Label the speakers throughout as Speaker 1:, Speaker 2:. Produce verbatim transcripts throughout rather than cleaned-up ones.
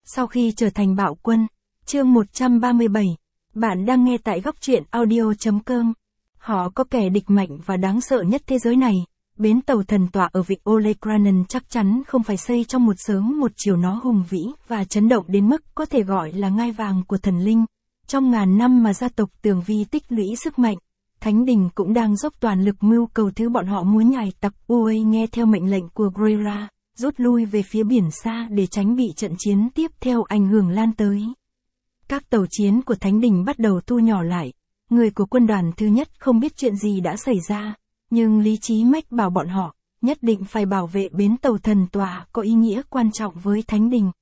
Speaker 1: Sau khi trở thành bạo quân, chương một trăm ba mươi bảy, bạn đang nghe tại góc truyện audio.com. Họ có kẻ địch mạnh và đáng sợ nhất thế giới này, bến tàu thần tọa ở vịnh Olekranen chắc chắn không phải xây trong một sớm một chiều, nó hùng vĩ và chấn động đến mức có thể gọi là ngai vàng của thần linh. Trong ngàn năm mà gia tộc Tường Vi tích lũy sức mạnh, Thánh Đình cũng đang dốc toàn lực mưu cầu thứ bọn họ muốn. Hải tặc Uey nghe theo mệnh lệnh của Greyra, rút lui về phía biển xa để tránh bị trận chiến tiếp theo ảnh hưởng lan tới. Các tàu chiến của Thánh Đình bắt đầu thu nhỏ lại, người của quân đoàn thứ nhất không biết chuyện gì đã xảy ra, nhưng lý trí mách bảo bọn họ, nhất định phải bảo vệ bến tàu thần tọa có ý nghĩa quan trọng với Thánh Đình.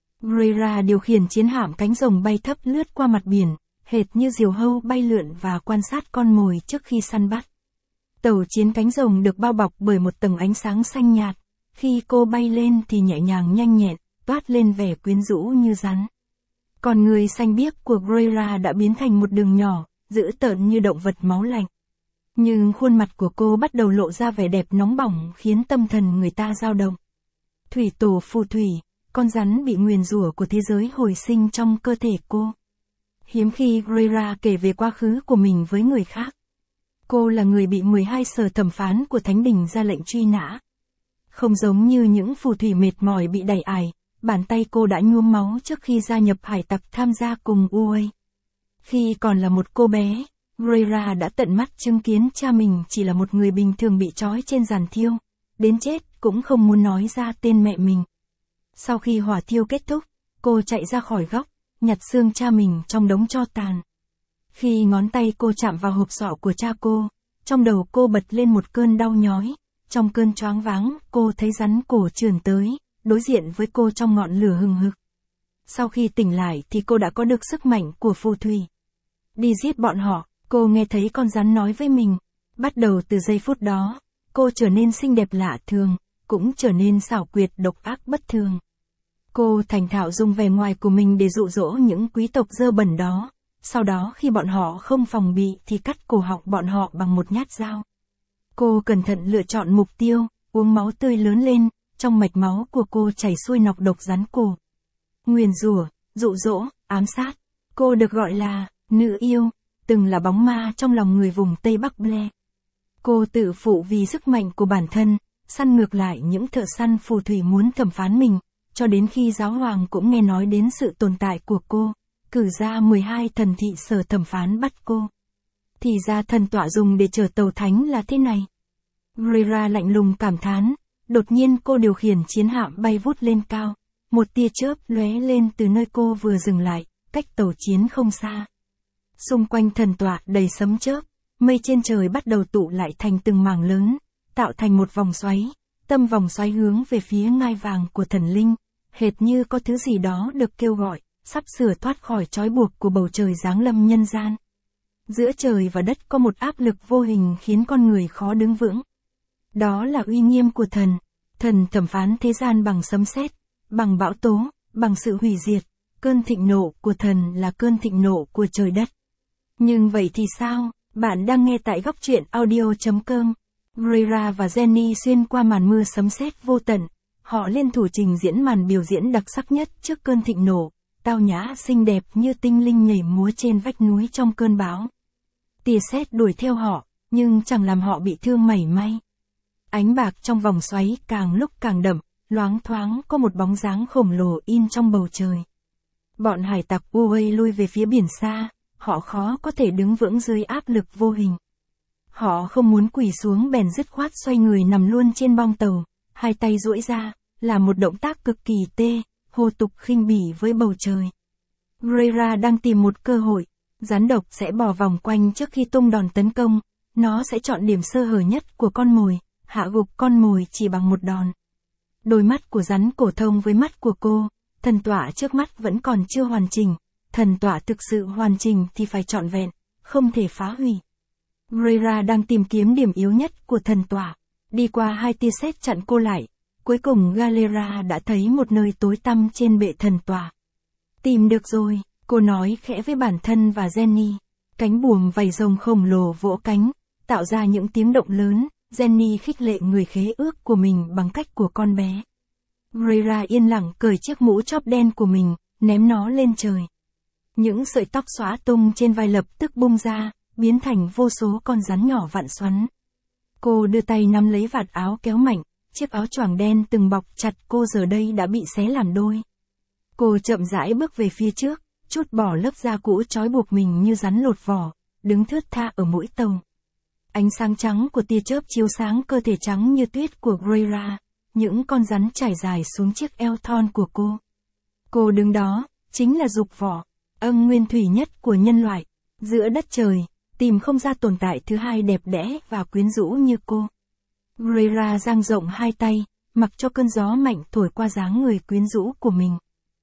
Speaker 1: Greyra điều khiển chiến hạm cánh rồng bay thấp lướt qua mặt biển, hệt như diều hâu bay lượn và quan sát con mồi trước khi săn bắt. Tàu chiến cánh rồng được bao bọc bởi một tầng ánh sáng xanh nhạt, khi cô bay lên thì nhẹ nhàng nhanh nhẹn, toát lên vẻ quyến rũ như rắn. Còn người xanh biếc của Greyra đã biến thành một đường nhỏ, dữ tợn như động vật máu lạnh. Nhưng khuôn mặt của cô bắt đầu lộ ra vẻ đẹp nóng bỏng khiến tâm thần người ta dao động. Thủy tổ phù thủy, con rắn bị nguyền rủa của thế giới hồi sinh trong cơ thể cô. Hiếm khi Greyra kể về quá khứ của mình với người khác. Cô là người bị mười hai sở thẩm phán của Thánh Đình ra lệnh truy nã. Không giống như những phù thủy mệt mỏi bị đày ải, bàn tay cô đã nhuốm máu trước khi gia nhập hải tặc tham gia cùng Uey. Khi còn là một cô bé, Greyra đã tận mắt chứng kiến cha mình chỉ là một người bình thường bị trói trên giàn thiêu, đến chết cũng không muốn nói ra tên mẹ mình. Sau khi hỏa thiêu kết thúc, cô chạy ra khỏi góc, nhặt xương cha mình trong đống tro tàn. Khi ngón tay cô chạm vào hộp sọ của cha cô, trong đầu cô bật lên một cơn đau nhói. Trong cơn choáng váng, cô thấy rắn cổ trườn tới, đối diện với cô trong ngọn lửa hừng hực. Sau khi tỉnh lại thì cô đã có được sức mạnh của phù thủy. Đi giết bọn họ, cô nghe thấy con rắn nói với mình. Bắt đầu từ giây phút đó, cô trở nên xinh đẹp lạ thường, cũng trở nên xảo quyệt độc ác bất thường. Cô thành thạo dùng vẻ ngoài của mình để dụ dỗ những quý tộc dơ bẩn đó. Sau đó khi bọn họ không phòng bị thì cắt cổ họng bọn họ bằng một nhát dao. Cô cẩn thận lựa chọn mục tiêu, uống máu tươi lớn lên, trong mạch máu của cô chảy xuôi nọc độc rắn cổ. Nguyền rủa, dụ dỗ, ám sát. Cô được gọi là nữ yêu, từng là bóng ma trong lòng người vùng Tây Bắc Blair. Cô tự phụ vì sức mạnh của bản thân, săn ngược lại những thợ săn phù thủy muốn thẩm phán mình, cho đến khi giáo hoàng cũng nghe nói đến sự tồn tại của cô, cử ra mười hai thần thị sở thẩm phán bắt cô. Thì ra thần tọa dùng để chở tàu thánh là thế này. Greyra lạnh lùng cảm thán, đột nhiên cô điều khiển chiến hạm bay vút lên cao. Một tia chớp lóe lên từ nơi cô vừa dừng lại, cách tàu chiến không xa. Xung quanh thần tọa đầy sấm chớp, mây trên trời bắt đầu tụ lại thành từng mảng lớn, tạo thành một vòng xoáy. Tâm vòng xoáy hướng về phía ngai vàng của thần linh, hệt như có thứ gì đó được kêu gọi, sắp sửa thoát khỏi trói buộc của bầu trời giáng lâm nhân gian. Giữa trời và đất có một áp lực vô hình khiến con người khó đứng vững. Đó là uy nghiêm của thần. Thần thẩm phán thế gian bằng sấm sét, bằng bão tố, bằng sự hủy diệt. Cơn thịnh nộ của thần là cơn thịnh nộ của trời đất. Nhưng vậy thì sao? Bạn đang nghe tại góc truyện audio.com. Greyra và Jenny xuyên qua màn mưa sấm sét vô tận. Họ liên thủ trình diễn màn biểu diễn đặc sắc nhất trước cơn thịnh nộ. Tao nhã xinh đẹp như tinh linh nhảy múa trên vách núi trong cơn bão. Tia sét đuổi theo họ, nhưng chẳng làm họ bị thương mảy may. Ánh bạc trong vòng xoáy càng lúc càng đậm, loáng thoáng có một bóng dáng khổng lồ in trong bầu trời. Bọn hải tặc Uey lui về phía biển xa, họ khó có thể đứng vững dưới áp lực vô hình. Họ không muốn quỳ xuống bèn dứt khoát xoay người nằm luôn trên bong tàu, hai tay duỗi ra, là một động tác cực kỳ tê, hồ tục khinh bỉ với bầu trời. Greyra đang tìm một cơ hội, rắn độc sẽ bò vòng quanh trước khi tung đòn tấn công, nó sẽ chọn điểm sơ hở nhất của con mồi, hạ gục con mồi chỉ bằng một đòn. Đôi mắt của rắn cổ thông với mắt của cô, thần tọa trước mắt vẫn còn chưa hoàn chỉnh, thần tọa thực sự hoàn chỉnh thì phải trọn vẹn, không thể phá hủy. Greyra đang tìm kiếm điểm yếu nhất của thần tọa, đi qua hai tia sét chặn cô lại, cuối cùng Galera đã thấy một nơi tối tăm trên bệ thần tọa. Tìm được rồi, cô nói khẽ với bản thân và Jenny. Cánh buồm vảy rồng khổng lồ vỗ cánh, tạo ra những tiếng động lớn. Jenny khích lệ người khế ước của mình bằng cách của con bé. Greira yên lặng cởi chiếc mũ chóp đen của mình, ném nó lên trời. Những sợi tóc xõa tung trên vai lập tức bung ra, biến thành vô số con rắn nhỏ vặn xoắn. Cô đưa tay nắm lấy vạt áo kéo mạnh, chiếc áo choàng đen từng bọc chặt cô giờ đây đã bị xé làm đôi. Cô chậm rãi bước về phía trước, trút bỏ lớp da cũ trói buộc mình như rắn lột vỏ, đứng thướt tha ở mũi tàu. Ánh sáng trắng của tia chớp chiếu sáng cơ thể trắng như tuyết của Greira, những con rắn trải dài xuống chiếc eo thon của cô. Cô đứng đó, chính là dục vỏ, âng nguyên thủy nhất của nhân loại, giữa đất trời, tìm không ra tồn tại thứ hai đẹp đẽ và quyến rũ như cô. Greira dang rộng hai tay, mặc cho cơn gió mạnh thổi qua dáng người quyến rũ của mình.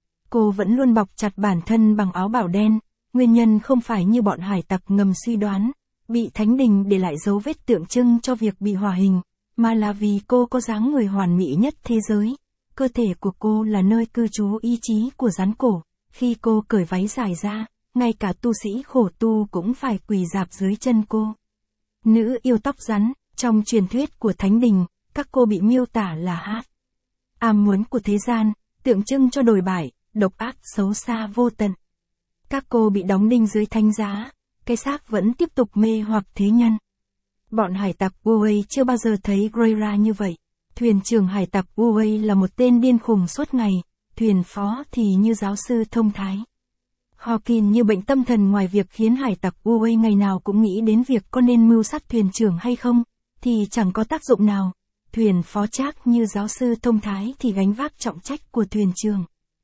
Speaker 1: Cô vẫn luôn bọc chặt bản thân bằng áo bào đen, nguyên nhân không phải như bọn hải tặc ngầm suy đoán, bị thánh đình để lại dấu vết tượng trưng cho việc bị hỏa hình, mà là vì cô có dáng người hoàn mỹ nhất thế giới. Cơ thể của cô là nơi cư trú ý chí của rắn cổ, khi cô cởi váy dài ra, ngay cả tu sĩ khổ tu cũng phải quỳ rạp dưới chân cô. Nữ yêu tóc rắn, trong truyền thuyết của thánh đình, các cô bị miêu tả là hát ám muốn của thế gian, tượng trưng cho đồi bại, độc ác xấu xa vô tận. Các cô bị đóng đinh dưới thánh giá, cái xác vẫn tiếp tục mê hoặc thế nhân. Bọn hải tặc Uwey chưa bao giờ thấy Greira như vậy. Thuyền trưởng hải tặc Uwey là một tên điên khùng suốt ngày, thuyền phó thì như giáo sư thông thái. Hawkins như bệnh tâm thần, ngoài việc khiến hải tặc Uwey ngày nào cũng nghĩ đến việc có nên mưu sát thuyền trưởng hay không, thì chẳng có tác dụng nào. Thuyền phó Trác như giáo sư thông thái thì gánh vác trọng trách của thuyền trưởng.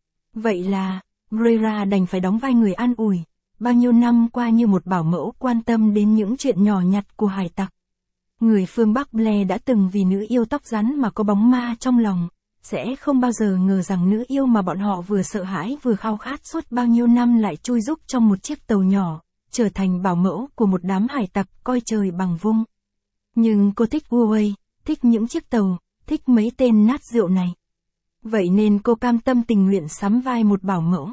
Speaker 1: Vậy là, Greira đành phải đóng vai người an ủi, bao nhiêu năm qua như một bảo mẫu quan tâm đến những chuyện nhỏ nhặt của hải tặc. Người phương Bắc Blair đã từng vì nữ yêu tóc rắn mà có bóng ma trong lòng, sẽ không bao giờ ngờ rằng nữ yêu mà bọn họ vừa sợ hãi vừa khao khát suốt bao nhiêu năm lại chui rúc trong một chiếc tàu nhỏ, trở thành bảo mẫu của một đám hải tặc coi trời bằng vung. Nhưng cô thích Uwey, thích những chiếc tàu, thích mấy tên nát rượu này. Vậy nên cô cam tâm tình nguyện sắm vai một bảo mẫu.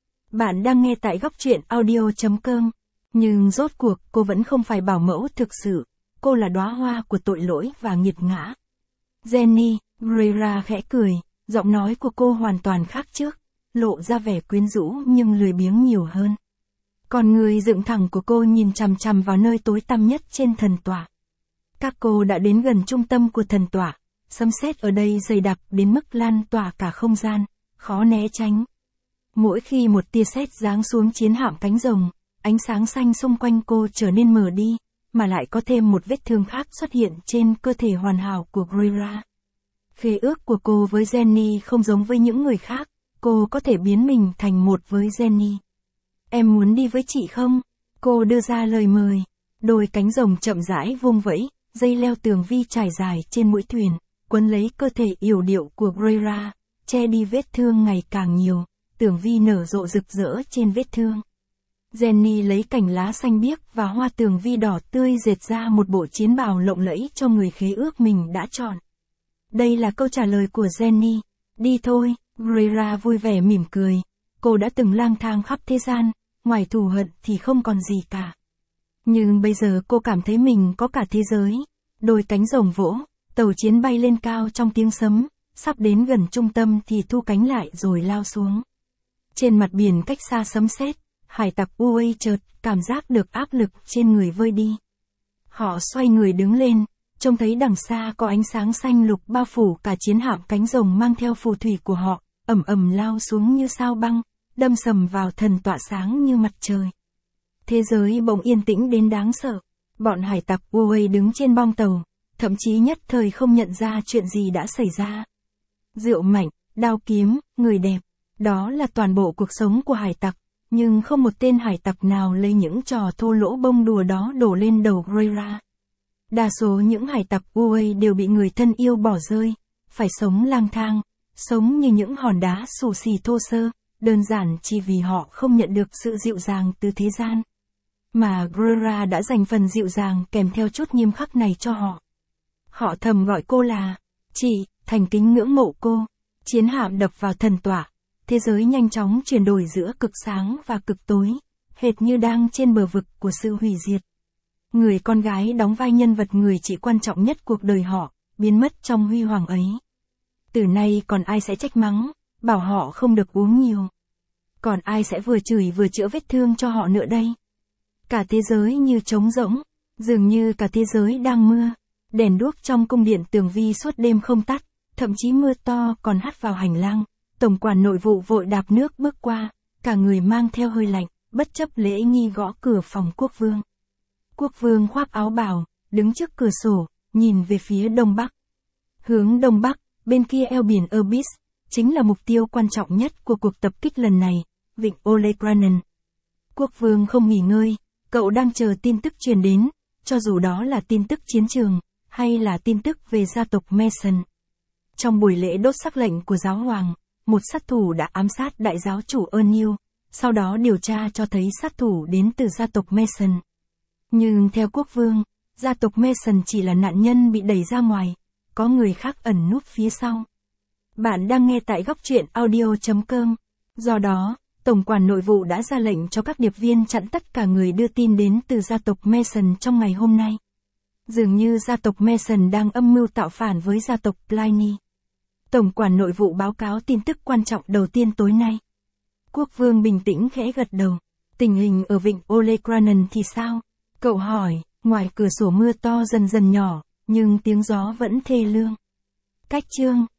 Speaker 1: Bạn đang nghe tại góc truyện audio chấm com. Nhưng rốt cuộc cô vẫn không phải bảo mẫu thực sự. Cô là đóa hoa của tội lỗi và nghiệt ngã. Jenny, Greira khẽ cười, giọng nói của cô hoàn toàn khác trước, lộ ra vẻ quyến rũ nhưng lười biếng nhiều hơn. Còn người dựng thẳng của cô nhìn chằm chằm vào nơi tối tăm nhất trên thần tọa. Các cô đã đến gần trung tâm của thần tọa, sấm sét ở đây dày đặc đến mức lan tỏa cả không gian, khó né tránh. Mỗi khi một tia sét giáng xuống chiến hạm cánh rồng, ánh sáng xanh xung quanh cô trở nên mờ đi, mà lại có thêm một vết thương khác xuất hiện trên cơ thể hoàn hảo của Greira. Khế ước của cô với Jenny không giống với những người khác, cô có thể biến mình thành một với Jenny. Em muốn đi với chị không? Cô đưa ra lời mời. Đôi cánh rồng chậm rãi vung vẫy, dây leo tường vi trải dài trên mũi thuyền, quấn lấy cơ thể yểu điệu của Greira, che đi vết thương ngày càng nhiều, tường vi nở rộ rực rỡ trên vết thương. Jenny lấy cành lá xanh biếc và hoa tường vi đỏ tươi dệt ra một bộ chiến bào lộng lẫy cho người khế ước mình đã chọn. Đây là câu trả lời của Jenny. Đi thôi, Greira vui vẻ mỉm cười. Cô đã từng lang thang khắp thế gian, ngoài thù hận thì không còn gì cả. Nhưng bây giờ cô cảm thấy mình có cả thế giới. Đôi cánh rồng vỗ, tàu chiến bay lên cao trong tiếng sấm, sắp đến gần trung tâm thì thu cánh lại rồi lao xuống. Trên mặt biển cách xa sấm sét, hải tặc Uwey chợt cảm giác được áp lực trên người vơi đi. Họ xoay người đứng lên, trông thấy đằng xa có ánh sáng xanh lục bao phủ cả chiến hạm cánh rồng mang theo phù thủy của họ, ầm ầm lao xuống như sao băng, đâm sầm vào thần tọa sáng như mặt trời. Thế giới bỗng yên tĩnh đến đáng sợ. Bọn hải tặc Uwey đứng trên bong tàu, thậm chí nhất thời không nhận ra chuyện gì đã xảy ra. Rượu mạnh, đao kiếm, người đẹp, đó là toàn bộ cuộc sống của hải tặc, nhưng không một tên hải tặc nào lấy những trò thô lỗ bông đùa đó đổ lên đầu Greira. Đa số những hải tặc Uwey đều bị người thân yêu bỏ rơi, phải sống lang thang, sống như những hòn đá xù xì thô sơ, đơn giản chỉ vì họ không nhận được sự dịu dàng từ thế gian. Mà Greira đã dành phần dịu dàng kèm theo chút nghiêm khắc này cho họ. Họ thầm gọi cô là chị, thành kính ngưỡng mộ cô. Chiến hạm đập vào thần tọa, thế giới nhanh chóng chuyển đổi giữa cực sáng và cực tối, hệt như đang trên bờ vực của sự hủy diệt. Người con gái đóng vai nhân vật người chị quan trọng nhất cuộc đời họ, biến mất trong huy hoàng ấy. Từ nay còn ai sẽ trách mắng, bảo họ không được uống nhiều. Còn ai sẽ vừa chửi vừa chữa vết thương cho họ nữa đây? Cả thế giới như trống rỗng, dường như cả thế giới đang mưa. Đèn đuốc trong cung điện tường vi suốt đêm không tắt, thậm chí mưa to còn hắt vào hành lang. Tổng quản nội vụ vội đạp nước bước qua, cả người mang theo hơi lạnh, bất chấp lễ nghi gõ cửa phòng quốc vương. Quốc vương khoác áo bào, đứng trước cửa sổ, nhìn về phía đông bắc. Hướng đông bắc, bên kia eo biển Abyss, chính là mục tiêu quan trọng nhất của cuộc tập kích lần này, vịnh Olekranen. Quốc vương không nghỉ ngơi, cậu đang chờ tin tức truyền đến, cho dù đó là tin tức chiến trường, hay là tin tức về gia tộc Mason. Trong buổi lễ đốt sắc lệnh của giáo hoàng, một sát thủ đã ám sát đại giáo chủ Ernil, sau đó điều tra cho thấy sát thủ đến từ gia tộc Mason. Nhưng theo quốc vương, gia tộc Mason chỉ là nạn nhân bị đẩy ra ngoài, có người khác ẩn núp phía sau. Bạn đang nghe tại góc truyện audio chấm com. Do đó, Tổng quản nội vụ đã ra lệnh cho các điệp viên chặn tất cả người đưa tin đến từ gia tộc Mason trong ngày hôm nay. Dường như gia tộc Mason đang âm mưu tạo phản với gia tộc Pliny. Tổng quản nội vụ báo cáo tin tức quan trọng đầu tiên tối nay. Quốc vương bình tĩnh khẽ gật đầu. Tình hình ở vịnh Olekranen thì sao? Cậu hỏi, ngoài cửa sổ mưa to dần dần nhỏ, nhưng tiếng gió vẫn thê lương. Cách chương